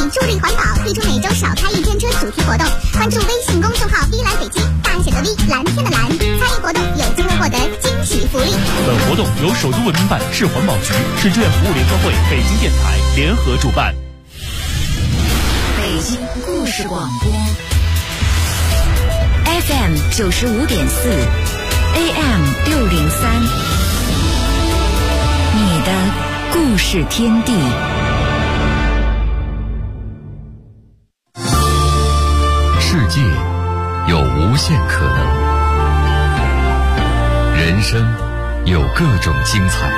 助力环保，推出每周少开一天车主题活动。关注微信公众号 V 来北京，大写的 V， 蓝天的蓝，参与活动有机会获得惊喜福利。 本活动由首都文明办、市环保局、市志愿服务联合会、北京电台联合主办。 北京故事广播 FM 95.4 AM 603，你的故事天地。 世界有无限可能，人生有各种精彩，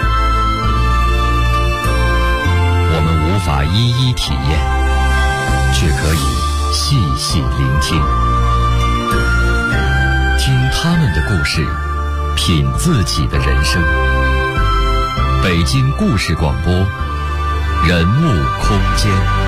我们无法一一体验，却可以细细聆听，听他们的故事，品自己的人生。北京故事广播，人物空间。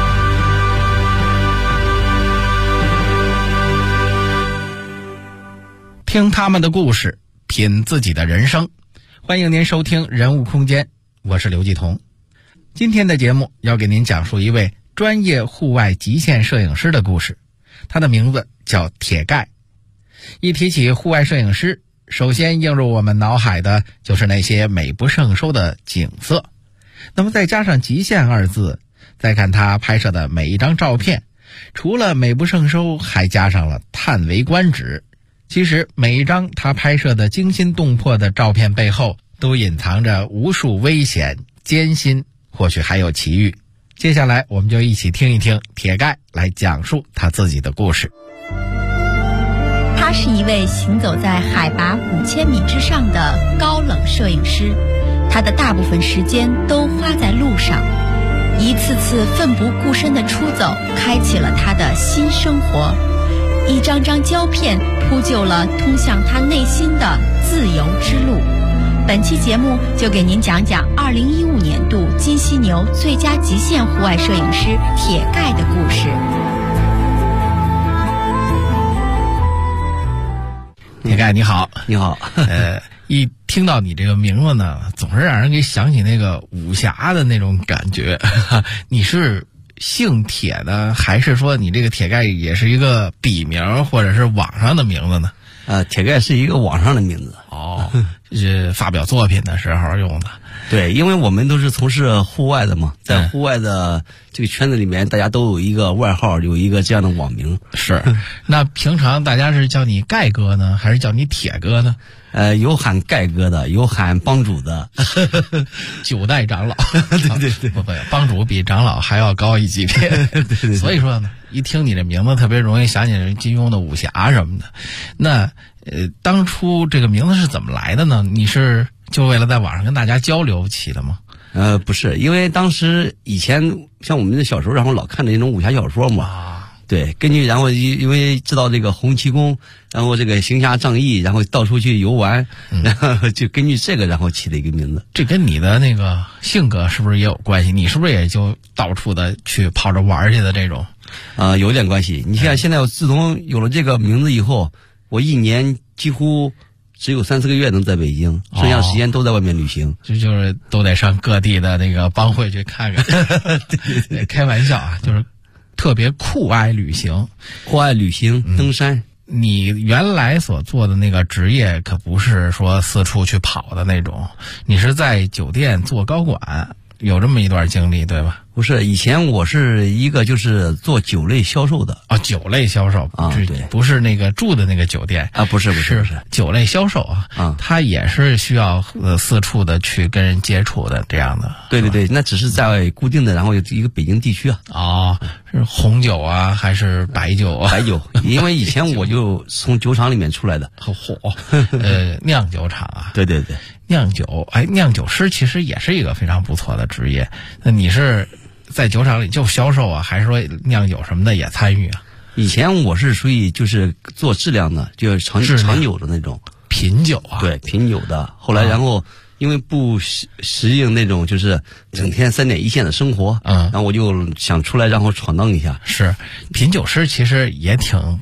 听他们的故事，品自己的人生。欢迎您收听人物空间，我是刘继彤。今天的节目要给您讲述一位专业户外极限摄影师的故事，他的名字叫铁盖。一提起户外摄影师，首先映入我们脑海的就是那些美不胜收的景色，那么再加上极限二字，再看他拍摄的每一张照片，除了美不胜收，还加上了叹为观止。其实每一张他拍摄的惊心动魄的照片背后，都隐藏着无数危险、艰辛，或许还有奇遇。接下来我们就一起听一听铁盖来讲述他自己的故事。 他是一位行走在海拔5000米之上的高冷摄影师，他的大部分时间都花在路上，一次次奋不顾身的出走，开启了他的新生活。一张张胶片铺就了通向他内心的自由之路。本期节目就给您讲讲2015年度金犀牛最佳极限户外摄影师铁盖的故事。 铁盖你好。 你好。 一听到你这个名字呢，总是让人给想起那个武侠的那种感觉。你是姓铁呢，还是说你这个铁盖也是一个笔名或者是网上的名字呢？ 铁盖是一个网上的名字。 哦，是发表作品的时候用的。 对，因为我们都是从事户外的嘛，在户外的这个圈子里面，大家都有一个外号，有一个这样的网名。 是。那平常大家是叫你盖哥呢，还是叫你铁哥呢？ 有喊盖哥的，有喊帮主的。 9代长老。 对对对， 不，帮主比长老还要高一级别。 对对。 所以说呢，一听你这名字特别容易想起金庸的武侠什么的。那当初这个名字是怎么来的呢？你是就为了在网上跟大家交流起的吗？ 不是，因为当时以前像我们的小时候，然后老看的那种武侠小说嘛。对，根据然后因为知道这个洪七公，然后这个行侠仗义，然后到处去游玩，然后就根据这个然后起了一个名字。 这跟你的那个性格是不是也有关系？你是不是也就到处的去跑着玩去的这种？ 有点关系。你像现在我自从有了这个名字以后，我一年几乎只有3-4个月能在北京，剩下的时间都在外面旅行。 就是都得上各地的那个帮会去看看。对，开玩笑啊，就是特别酷爱旅行，登山。你原来所做的那个职业可不是说四处去跑的那种，你是在酒店做高管，有这么一段经历对吧？ 不是，以前我是一个就是做酒类销售的。 酒类销售对， 不是那个住的那个酒店不是酒类销售它也是需要四处的去跟人接触的这样的。 对对对，那只是在固定的，然后有一个北京地区是红酒啊还是白酒啊？ 白酒，因为以前我就从酒厂里面出来的。 酿酒厂啊。 对对对， 酿酒，酿酒师其实也是一个非常不错的职业。那你是在酒厂里就销售啊，还是说酿酒什么的也参与啊？ 以前我是属于就是做质量的，就是长久的那种品酒啊。 对，品酒的。后来然后因为不适应那种就是整天3点一线的生活，然后我就想出来然后闯荡一下。 是，品酒师其实也挺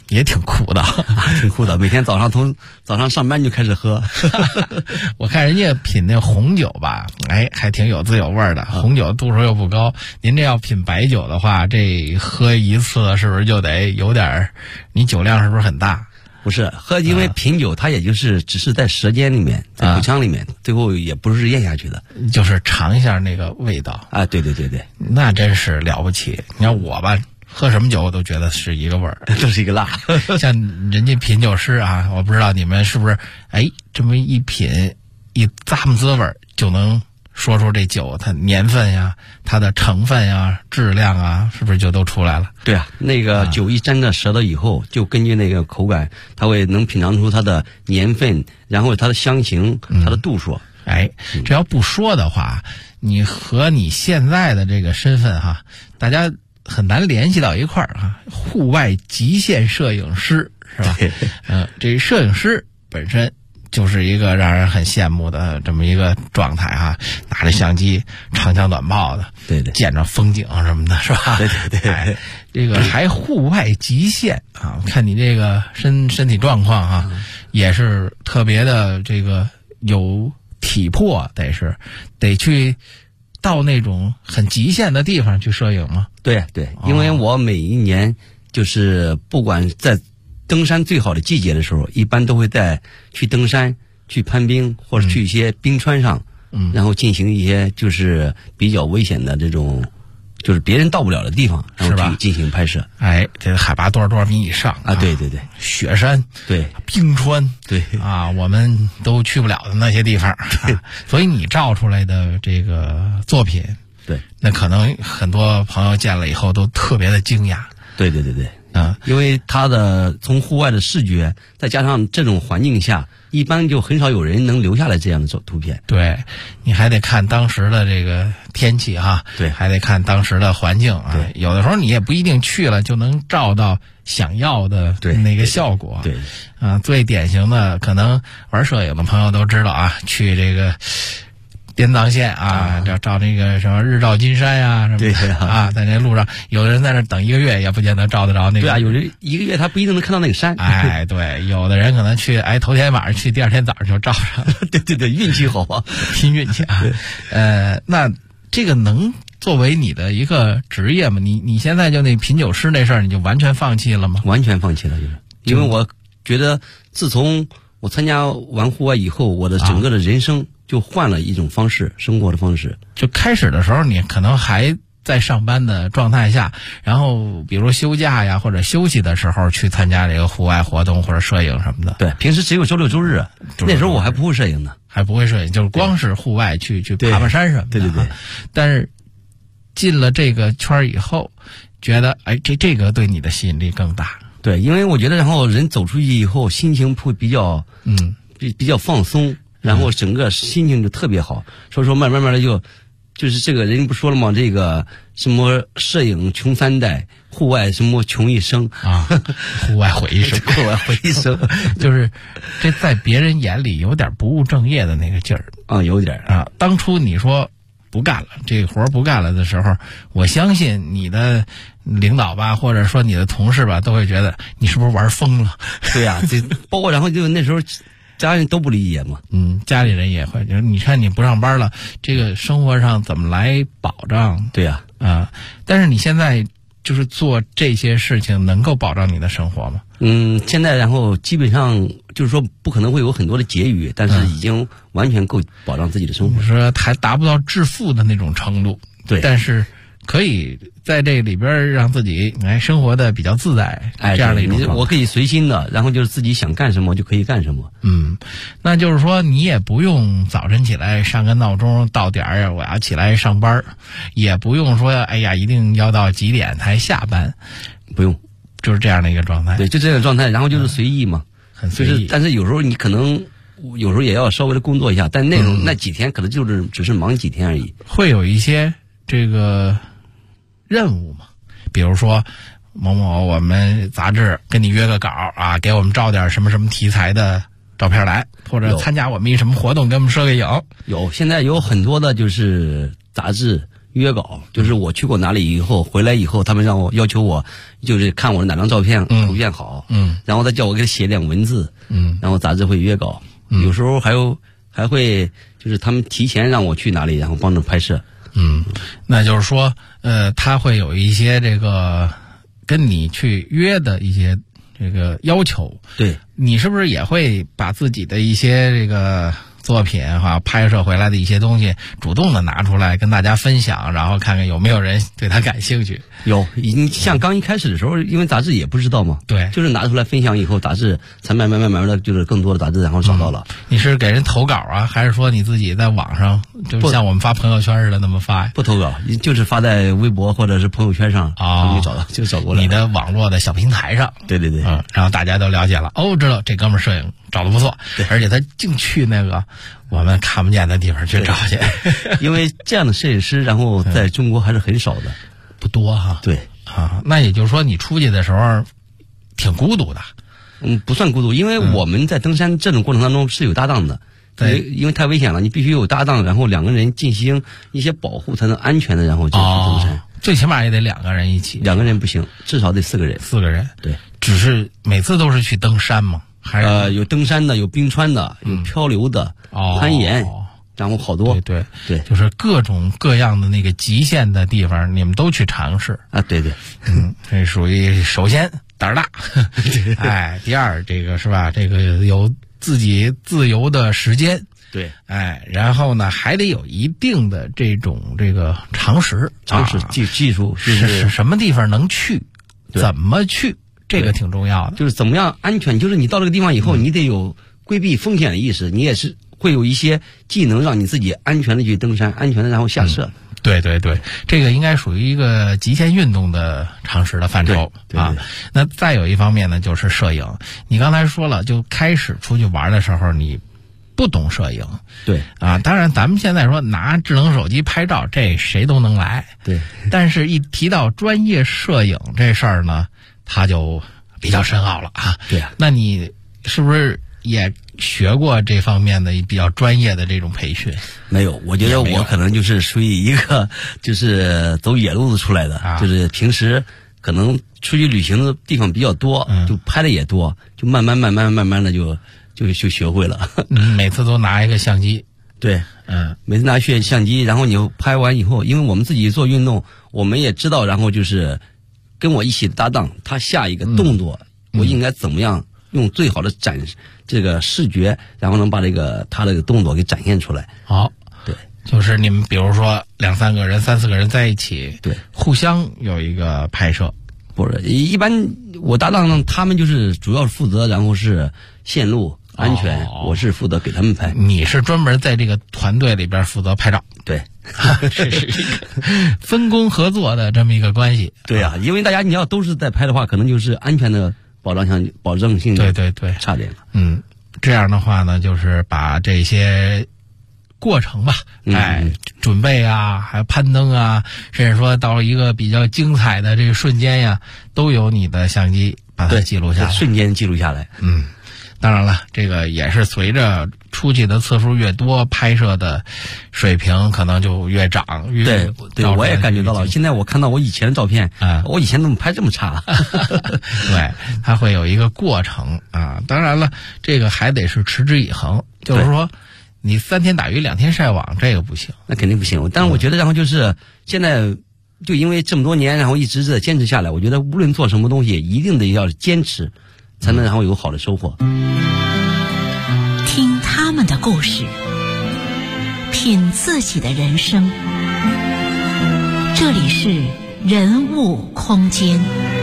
也挺苦的， 挺苦的。每天早上上班就开始喝。 我看人家品那红酒吧，还挺有滋有味的。红酒度数又不高，您这要品白酒的话，这喝一次是不是就得有点？你酒量是不是很大？ 不是喝，因为品酒它也就是只是在舌尖里面，在口腔里面，最后也不是咽下去的， 就是尝一下那个味道啊。对， 那真是了不起。你看我吧，喝什么酒我都觉得是一个味儿， 都是一个辣。 像人家品酒师啊，我不知道你们是不是这么一品一咂摸滋味儿就能说出这酒它年份呀、它的成分呀、质量啊，是不是就都出来了？ 对啊，那个酒一沾着舌头以后，就根据那个口感，它会能品尝出它的年份，然后它的香型、它的度数。 这要不说的话，你和你现在的这个身份哈，大家很难联系到一块儿哈。户外极限摄影师是吧？这摄影师本身就是一个让人很羡慕的这么一个状态哈，拿着相机长枪短炮的， 对， 见着风景什么的，是吧？ 对， 这个还户外极限啊！看你这个身体状况啊，也是特别的这个有体魄，得去到那种很极限的地方去摄影吗？ 对，因为我每一年就是不管在登山最好的季节的时候，一般都会去登山、去攀冰，或者去一些冰川上，然后进行一些就是比较危险的这种，就是别人到不了的地方，然后去进行拍摄。 这个海拔多少米以上啊？对， 雪山， 对， 冰川， 对啊，我们都去不了的那些地方。所以你照出来的这个作品， 对， 那可能很多朋友见了以后都特别的惊讶。 对。因为它的从户外的视觉，再加上这种环境下，一般就很少有人能留下来这样的图片。 对，你还得看当时的这个天气哈， 对， 还得看当时的环境啊。 对， 有的时候你也不一定去了就能照到想要的那个效果。 对， 最典型的可能玩摄影的朋友都知道啊，去这个滇藏线啊，照那个什么日照金山呀，什么的在那路上，有的人在那等1个月也不见得照得着那个。 对啊，有人1个月他不一定能看到那个山。 对，有的人可能去头天晚上去，第二天早上就照上了。 对，运气好啊， 拼运气啊。那这个能作为你的一个职业吗？你现在就那品酒师那事儿，你就完全放弃了吗？ 完全放弃了，就是因为我觉得自从我参加完户外以后，我的整个的人生就换了一种方式，生活的方式。 就开始的时候，你可能还在上班的状态下，然后比如休假呀或者休息的时候去参加这个户外活动或者摄影什么的。 对，平时只有周六周日，那时候我还不会摄影呢， 还不会摄影，就是光是户外去爬山什么的。 对。 但是进了这个圈以后，觉得这个对你的吸引力更大。 对，因为我觉得，然后人走出去以后，心情会比较比较放松，然后整个心情就特别好。所以说慢慢的就是这个人不说了吗？这个什么摄影穷3代，户外什么穷一生啊，户外毁一生， 户外毁一生， 就是这在别人眼里有点不务正业的那个劲儿啊，有点啊。当初你说不干了，这个活不干了的时候，我相信你的领导吧，或者说你的同事吧，都会觉得你是不是玩疯了？ 对呀，这包括然后就那时候家人都不理解嘛。 家里人也会，就是你看你不上班了，这个生活上怎么来保障？ 对呀， 但是你现在就是做这些事情，能够保障你的生活吗？ 现在然后基本上就是说不可能会有很多的结余，但是已经完全够保障自己的生活。 你说还达不到致富的那种程度， 对， 但是可以在这里边让自己生活的比较自在，这样的一种我可以随心的，然后就是自己想干什么就可以干什么。 那就是说你也不用早晨起来上个闹钟到点儿我要起来上班，也不用说一定要到几点才下班， 不用， 就是这样的一个状态。 对，就这个状态，然后就是随意嘛， 很随意。 但是有时候你可能有时候也要稍微的工作一下，但那几天可能就是只是忙几天而已。 会有一些这个任务嘛，比如说某某我们杂志跟你约个稿啊，给我们照点什么什么题材的照片来，或者参加我们一什么活动，给我们摄个影。 有，现在有很多的就是杂志约稿，就是我去过哪里以后回来以后，他们要求我就是看我的哪张照片图片好，然后再叫我给他写点文字，然后杂志会约稿，有时候还会就是他们提前让我去哪里，然后帮着拍摄。 那就是说，他会有一些这个跟你去约的一些这个要求。 对， 你是不是也会把自己的一些这个作品拍摄回来的一些东西主动的拿出来跟大家分享，然后看看有没有人对他感兴趣？ 有，你像刚一开始的时候，因为杂志也不知道嘛， 对， 就是拿出来分享以后，杂志才慢慢的，就是更多的杂志然后找到了。 你是给人投稿啊，还是说你自己在网上，就像我们发朋友圈似的那么发呀？ 不投稿，就是发在微博或者是朋友圈上，就找过来。 你的网络的小平台上， 对， 然后大家都了解了，知道这哥们儿摄影找得不错，而且他净去那个我们看不见的地方去找去， 因为这样的摄影师，然后在中国还是很少的， 不多哈。 对啊，那也就是说你出去的时候挺孤独的。 不算孤独，因为我们在登山这种过程当中是有搭档的。对，因为太危险了，你必须有搭档，然后两个人进行一些保护，才能安全的然后就去登山。 最起码也得2个人一起。 2个人不行，至少得4个人。 4个人。 对， 只是每次都是去登山吗？还是有登山的，有冰川的，有漂流的，攀岩，然后好多。 对，就是各种各样的那个极限的地方，你们都去尝试啊？对， 这属于首先胆儿大，哎，第二这个是吧？这个有自己自由的时间， 对， 哎，然后呢还得有一定的这个常识技术， 是什么地方能去，怎么去。这个挺重要的， 就是怎么样安全。就是你到这个地方以后，你得有规避风险的意识，你也是会有一些技能，让你自己安全的去登山，安全的然后下设。 对，这个应该属于一个极限运动的常识的范畴啊。那再有一方面呢，就是摄影。你刚才说了，就开始出去玩的时候，你不懂摄影。 对啊，当然咱们现在说拿智能手机拍照，这谁都能来。 对， 但是一提到专业摄影这事儿呢，他就比较深奥了啊。 对啊， 那你是不是也学过这方面的比较专业的这种培训？ 没有，我觉得我可能就是属于一个就是走野路子出来的，就是平时可能出去旅行的地方比较多，就拍的也多，就慢慢的就学会了。 每次都拿一个相机。 对，每次拿相机，然后你拍完以后，因为我们自己做运动，我们也知道，然后就是跟我一起的搭档，他下一个动作，我应该怎么样用最好的这个视觉，然后能把他这个动作给展现出来。 好， 对， 就是你们比如说2-3个人、3-4个人在一起， 对， 互相有一个拍摄。 不是，一般我搭档他们就是主要负责，然后是线路安全，我是负责给他们拍。 你是专门在这个团队里边负责拍照。 对， 这是一个分工合作的这么一个关系。 对啊，因为大家你要都是在拍的话，可能就是安全的保证性对差点了。 这样的话呢，就是把这些过程吧，准备啊，还有攀登啊，甚至说到一个比较精彩的这个瞬间呀，都有你的相机把它记录下来， 瞬间记录下来。 当然了，这个也是随着出去的次数越多，拍摄的水平可能就越涨。 对，我也感觉到了。现在我看到我以前的照片，我以前怎么拍这么差？ 对，它会有一个过程啊。当然了，这个还得是持之以恒，就是说你3天打鱼2天晒网，这个不行。 那肯定不行。但是我觉得，然后就是现在就因为这么多年，然后一直在坚持下来，我觉得无论做什么东西，一定得要坚持，才能然后有好的收获。 听他们的故事，品自己的人生。这里是人物空间。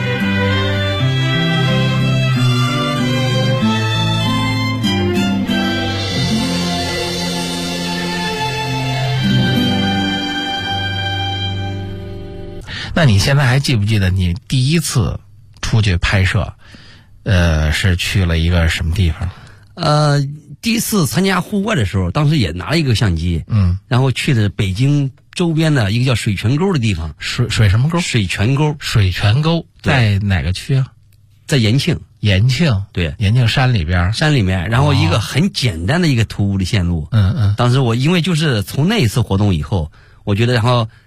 那你现在还记不记得你第一次出去拍摄，是去了一个什么地方？ 第一次参加户外的时候，当时也拿了一个相机，然后去的北京周边的一个叫水泉沟的地方。 水什么沟？ 水泉沟。 水泉沟在哪个区啊？ 在延庆。 延庆， 对， 延庆山里边。 山里面，然后一个很简单的一个徒步的线路。当时我因为就是从那一次活动以后，我觉得然后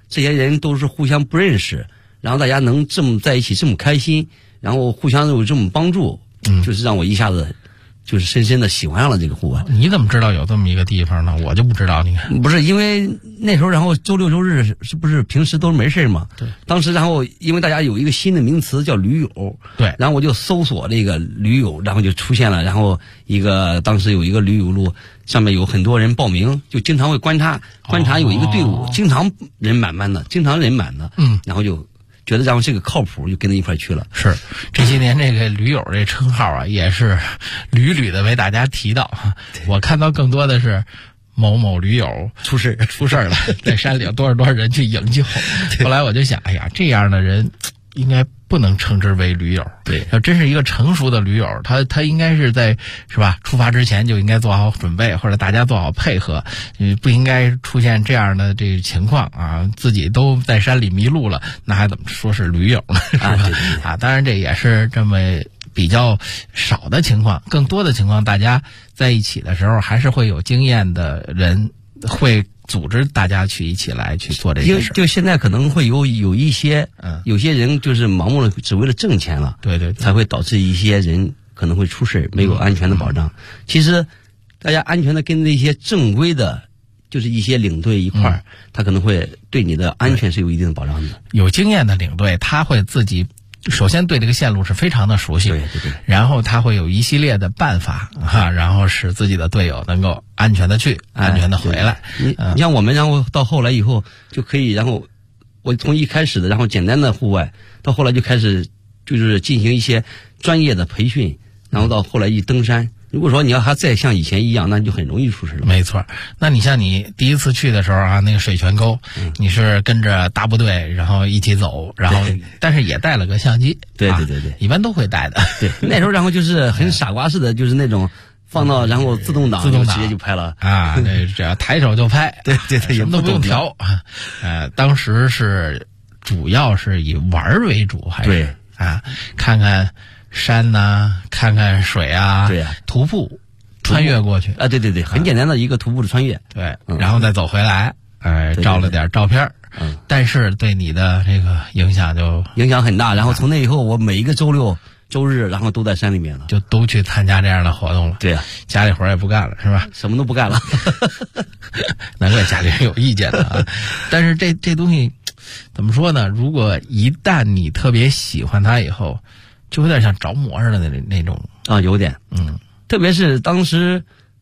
这些人都是互相不认识，然后大家能这么在一起这么开心，然后互相有这么帮助，就是让我一下子就是深深的喜欢上了这个户外。 你怎么知道有这么一个地方呢？我就不知道。你看， 不是因为那时候，然后周六周日是不是平时都没事嘛？ 对。 当时然后因为大家有一个新的名词叫驴友， 对， 然后我就搜索这个驴友，然后就出现了，然后当时有一个驴友路，上面有很多人报名，就经常会观察有一个队伍，经常人满的，然后就觉得然后这个靠谱，就跟着一块去了。 是这些年这个驴友这称号啊，也是屡的为大家提到。我看到更多的是某某驴友出事了，在山里有多少人去营救。后来我就想，哎呀，这样的人应该不能称之为驴友。 对， 要真是一个成熟的驴友，他应该是在是吧出发之前就应该做好准备，或者大家做好配合，不应该出现这样的这个情况啊，自己都在山里迷路了，那还怎么说是驴友呢？是吧？啊，当然这也是这么比较少的情况，更多的情况，大家在一起的时候，还是会有经验的人会组织大家去一起来去做这些事。 就现在可能会有一些，有些人就是盲目的只为了挣钱了， 对， 才会导致一些人可能会出事，没有安全的保障。其实，大家安全的跟那些正规的，就是一些领队一块儿，他可能会对你的安全是有一定的保障的。 有经验的领队，他会自己首先对这个线路是非常的熟悉， 对， 然后他会有一系列的办法然后使自己的队友能够安全的去，安全的回来。 你像我们，然后到后来以后就可以，然后我从一开始的然后简单的户外，到后来就开始就是进行一些专业的培训，然后到后来一登山。如果说你要还再像以前一样，那就很容易出事了。 没错，那你像你第一次去的时候啊，那个水泉沟，你是跟着大部队，然后一起走，然后但是也带了个相机。 对， 一般都会带的。 对，那时候然后就是很傻瓜似的，就是那种放到然后自动挡直接就拍了啊，那只要抬手就拍。 对， 什么都不用调。当时是主要是以玩为主，还是对啊，看看山呐，看看水啊， 对啊， 徒步穿越过去啊，对，很简单的一个徒步的穿越， 对，然后再走回来，照了点照片，但是对你的这个影响很大。然后从那以后，我每一个周六周日，然后都在山里面了， 就都去参加这样的活动了。 对啊， 家里活也不干了，是吧？ 什么都不干了， 难怪家里人有意见的啊。但是这东西怎么说呢？如果一旦你特别喜欢它以后，就有点像着魔似的那种啊，有点，特别是当时，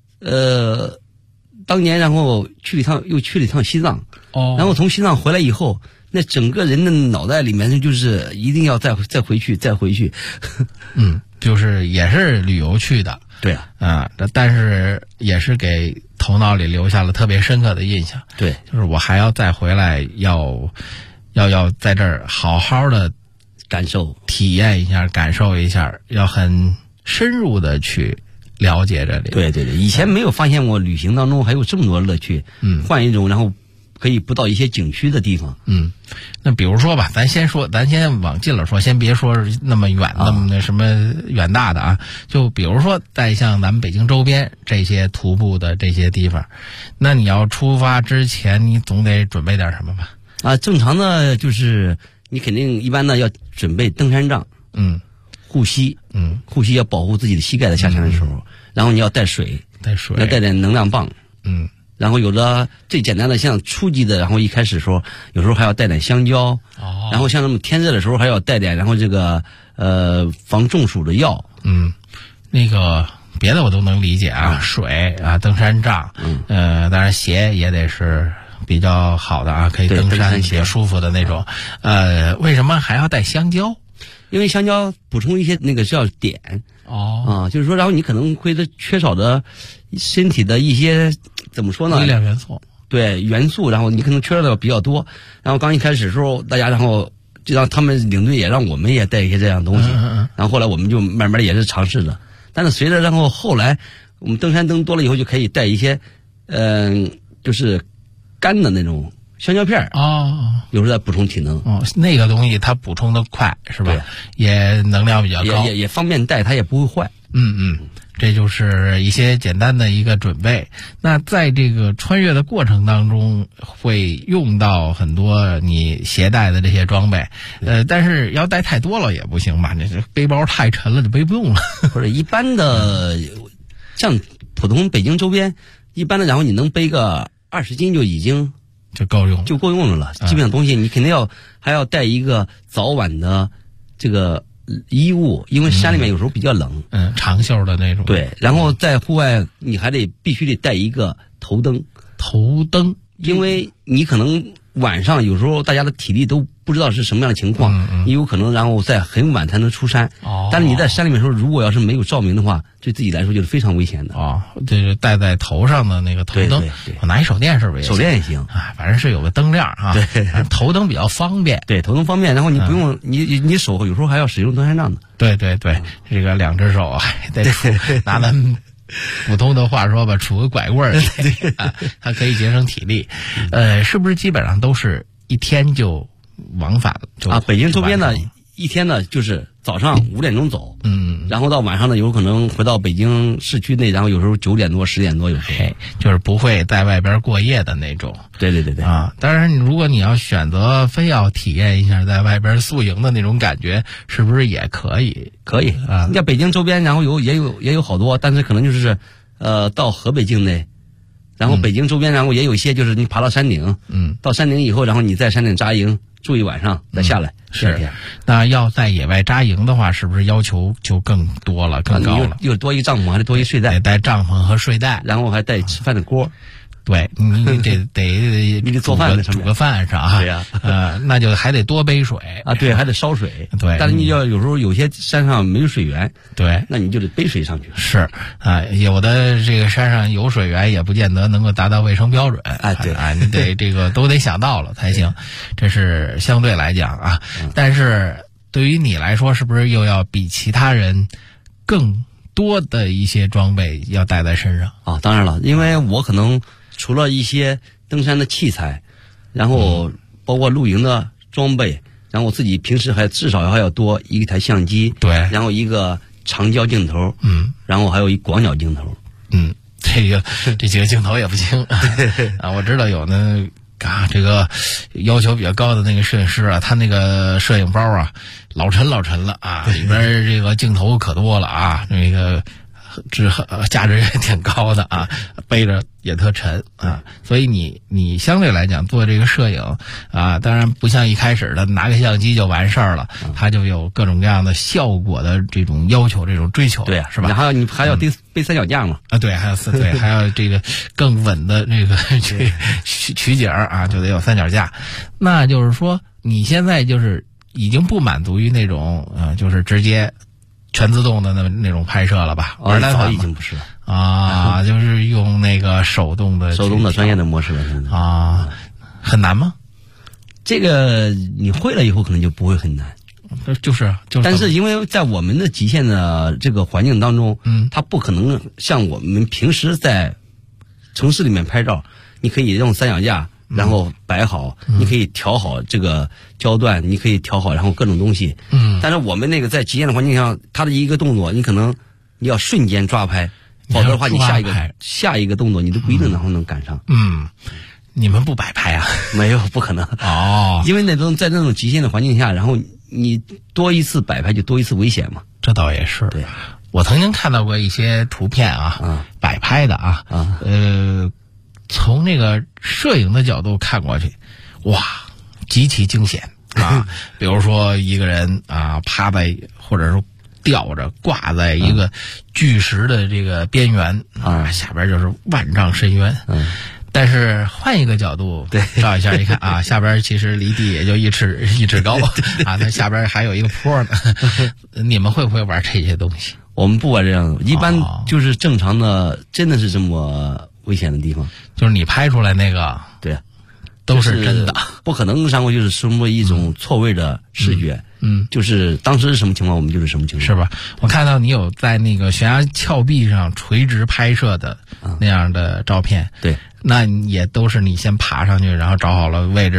当年然后又去了一趟西藏，然后从西藏回来以后，那整个人的脑袋里面就是一定要再回去， 就是也是旅游去的， 对但是也是给头脑里留下了特别深刻的印象， 对， 就是我还要再回来，要在这儿好好的感受、 体验一下、感受一下，要很深入的去了解这里。 对，以前没有发现过旅行当中还有这么多乐趣。换一种，然后可以不到一些景区的地方。 那比如说吧，咱先往近了说，先别说那么远，那么什么远大的啊，就比如说在像咱们北京周边这些徒步的这些地方，那你要出发之前，你总得准备点什么吧？ 啊，正常的就是你肯定一般的要准备登山杖，护膝，护膝要保护自己的膝盖在下山的时候，然后你要带水，要带点能量棒，然后有的最简单的像初级的，然后一开始的时候，有时候还要带点香蕉，然后像那么天热的时候还要带点，然后这个防中暑的药， 那个别的我都能理解啊，水啊，登山杖，当然鞋也得是比较好的啊，可以登山鞋舒服的那种。为什么还要带香蕉？ 因为香蕉补充一些那个叫碘就是说，然后你可能会缺少的身体的一些怎么说呢？ 微量元素。 对元素，然后你可能缺少的比较多。然后刚一开始的时候，大家然后就让他们领队也让我们也带一些这样东西。然后后来我们就慢慢也是尝试了。但是随着然后后来我们登山登多了以后，就可以带一些就是干的那种香蕉片有时候在补充体能那个东西它补充的快是吧？也能量比较高， 也方便带，它也不会坏。 这就是一些简单的一个准备。那在这个穿越的过程当中，会用到很多你携带的这些装备，但是要带太多了也不行吧？这背包太沉了，就背不动了。 或者一般的，像普通北京周边一般的，然后你能背个20斤就已经就够用了。基本上东西你肯定还要带一个早晚的这个衣物，因为山里面有时候比较冷， 长袖的那种。 对，然后在户外你还必须得带一个头灯，因为你可能晚上有时候大家的体力都不知道是什么样的情况，你有可能然后在很晚才能出山。但是你在山里面的时候，如果要是没有照明的话，对自己来说就是非常危险的。 这是戴在头上的那个头灯，我拿一手电是不是也行？ 手电也行啊，反正是有个灯亮啊。 对， 头灯比较方便。 对，头灯方便，然后你不用你手有时候还要使用登山杖的。 对，这个2只手还得拿咱普通的话说吧，杵个拐棍儿，它可以节省体力。是不是基本上都是一天就往返了？ 北京周边呢，一天呢就是早上5点钟走，然后到晚上呢有可能回到北京市区内，然后有时候9点多10点多有时候， 就是不会在外边过夜的那种。 对啊！当然，如果你要选择非要体验一下在外边宿营的那种感觉，是不是也可以？ 可以啊！你在北京周边，然后也有好多，但是可能就是到河北境内，然后北京周边，然后也有一些就是你爬到山顶，到山顶以后，然后你在山顶扎营住一晚上再下来。 是，那要在野外扎营的话，是不是要求就更多了、更高了？ 又多一帐篷，还得多一睡袋， 得带帐篷和睡袋， 然后还带吃饭的锅。 对，你得做饭， 煮个饭是吧？ 对呀， 那就还得多杯水啊，对，还得烧水。 对， 但是你要有时候有些山上没有水源， 对， 那你就得背水上去。 是啊，有的这个山上有水源，也不见得能够达到卫生标准。 对你得这个都得想到了才行。这是相对来讲啊，但是对于你来说，是不是又要比其他人更多的一些装备要带在身上啊？当然了，因为我可能除了一些登山的器材，然后包括露营的装备，然后我自己平时至少还要多一台相机， 对， 然后一个长焦镜头，然后还有一广角镜头， 这几个镜头也不轻啊！我知道有那这个要求比较高的那个摄影师啊，他那个摄影包啊，老沉了啊，里边这个镜头可多了啊，那个价值也挺高的啊，背着也特沉啊，所以你相对来讲做这个摄影啊，当然不像一开始的拿个相机就完事儿了，它就有各种各样的效果的这种要求、这种追求， 对啊， 是吧？ 然后你还要背三脚架嘛？ 啊，对，还要这个更稳的这个取景啊，就得有三脚架。那就是说，你现在就是已经不满足于那种就是直接全自动的那种拍摄了吧？ 早已经不是了啊，就是用那个手动的专业的模式了啊，很难吗？ 这个你会了以后可能就不会很难， 就是， 但是因为在我们的极限的这个环境当中，它不可能像我们平时在城市里面拍照，你可以用三脚架。然后摆好，你可以调好这个焦段，你可以调好，然后各种东西。但是我们那个在极限的环境下，它的一个动作，你可能你要瞬间抓拍，否则的话，你下一个动作你都不一定能赶上。 你们不摆拍啊？ 没有，不可能。因为在那种极限的环境下，然后你多一次摆拍就多一次危险嘛。 这倒也是。 对， 我曾经看到过一些图片啊，摆拍的啊，从那个摄影的角度看过去，哇，极其惊险啊！比如说一个人啊，趴在或者说吊着挂在一个巨石的这个边缘啊，下边就是万丈深渊。但是换一个角度照一下，一看啊，下边其实离地也就一尺高啊，它下边还有一个坡呢。你们会不会玩这些东西？ 我们不玩这样的，一般就是正常的，真的是这么危险的地方。 就是你拍出来那个， 对， 都是真的， 不可能上过就是生出一种错位的视觉。就是当时是什么情况，我们就是什么情况， 是吧？我看到你有在那个悬崖峭壁上垂直拍摄的那样的照片， 对， 那也都是你先爬上去，然后找好了位置，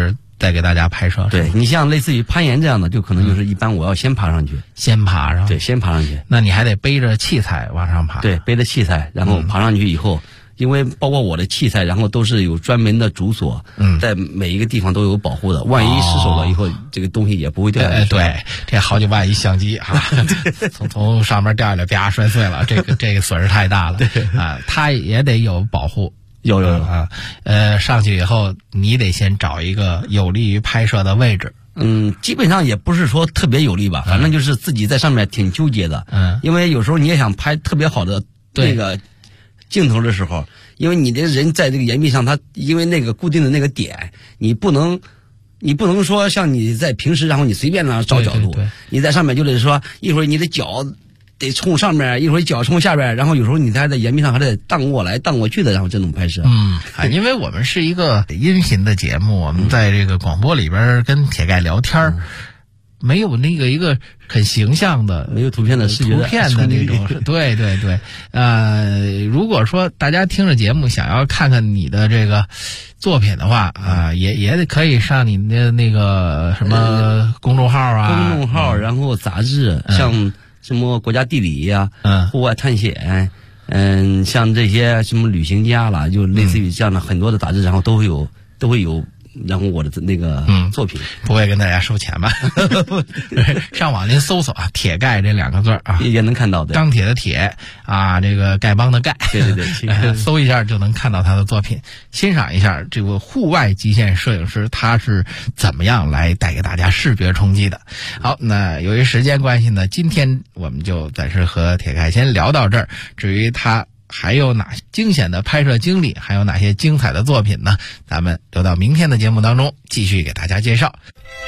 再给大家拍摄。 对，你像类似于攀岩这样的，就可能就是一般我要先爬上去， 先爬上。 对，先爬上去。 那你还得背着器材往上爬。 对，背着器材，然后爬上去以后。因为包括我的器材，然后都是有专门的主锁，在每一个地方都有保护的。万一失手了以后，这个东西也不会掉下来。 对，这好几万一相机啊，从上面掉下来，啪摔碎了，这个损失太大了。 对啊，它也得有保护。 有啊，上去以后你得先找一个有利于拍摄的位置。 基本上也不是说特别有利吧，反正就是自己在上面挺纠结的。因为有时候你也想拍特别好的那个镜头的时候，因为你的人在这个岩壁上，它因为那个固定的那个点，你不能说像你在平时，然后你随便找角度，你在上面就得说一会儿你的脚得冲上面，一会儿脚冲下边，然后有时候你还在岩壁上还得荡过来荡过去的，然后这种拍摄。 因为我们是一个音频的节目，我们在这个广播里边跟铁盖聊天没有那个一个很形象的， 没有图片的视觉图片的那种。对，如果说大家听着节目想要看看你的这个作品的话也可以上你的那个什么公众号然后杂志，像什么国家地理呀，户外探险，像这些什么旅行家啦，就类似于这样的很多的杂志，然后都会有。然后我的那个作品不会跟大家收钱吧？上网您搜索铁盖这2个字也能看到的。 钢铁的铁这个丐帮的丐， 对， 搜一下就能看到他的作品，欣赏一下这个户外极限摄影师他是怎么样来带给大家视觉冲击的。好，那由于时间关系呢，今天我们就暂时和铁盖先聊到这儿。至于他还有哪惊险的拍摄经历，还有哪些精彩的作品呢？咱们留到明天的节目当中继续给大家介绍。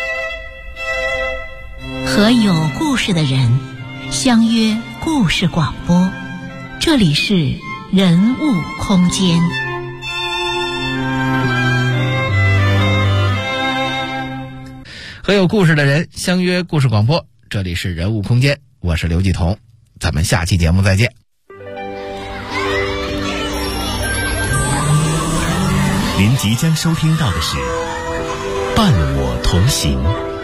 和有故事的人相约故事广播，这里是人物空间。 和有故事的人相约故事广播，这里是人物空间，我是刘继彤，咱们下期节目再见。 您即将收听到的是《伴我同行》。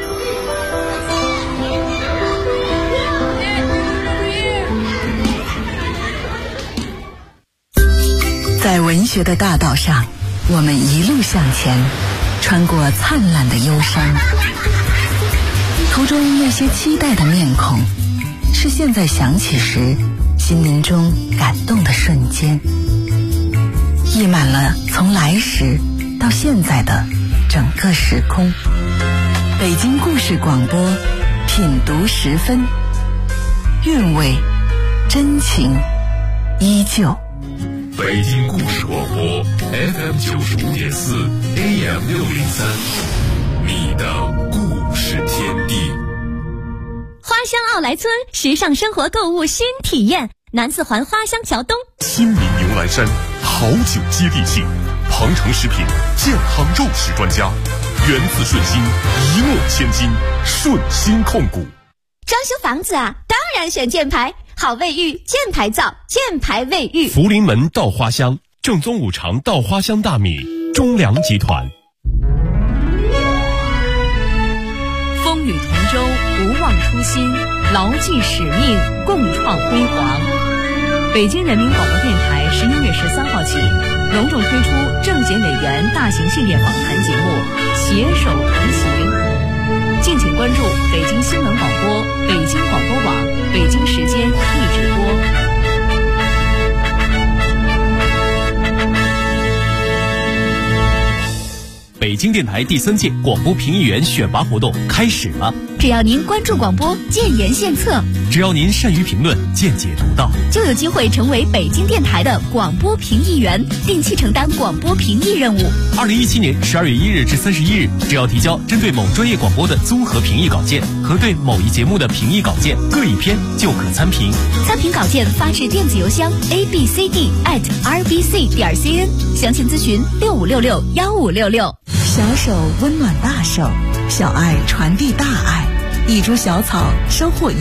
在文学的大道上，我们一路向前，穿过灿烂的忧伤。途中那些期待的面孔，是现在想起时心灵中感动的瞬间，溢满了从来时到现在的整个时空。北京故事广播，品读10分，韵味真情依旧。 北京故事广播 FM 95.4 AM 603，你的故事天地。 花乡奥莱村时尚生活购物新体验，南四环花乡桥东。 新民牛栏山好酒接地气，庞城食品健康肉食专家，源自顺心，一诺千金，顺心控股。 装修房子啊，当然选箭牌，好卫浴，箭牌造，箭牌卫浴。 福临门稻花香，正宗五常稻花香大米，中粮集团。 风雨同舟，不忘初心，牢记使命，共创辉煌。北京人民广播电台11月13号起，隆重推出政协委员大型系列访谈节目《携手同行》，敬请关注北京新闻广播、北京广播网、北京时间一直播。 北京电台第3届广播评议员选拔活动开始了。 只要您关注广播，建言献策， 只要您善于评论，见解独到， 就有机会成为北京电台的广播评议员，定期承担广播评议任务。 2017年12月1日至31日，只要提交针对某专业广播的综合评议稿件和对某一节目的评议稿件各一篇，就可参评。 参评稿件发至电子邮箱 abcd@rbc.cn， 详情咨询65661566。 小手温暖大手，小爱传递大爱，一株小草收获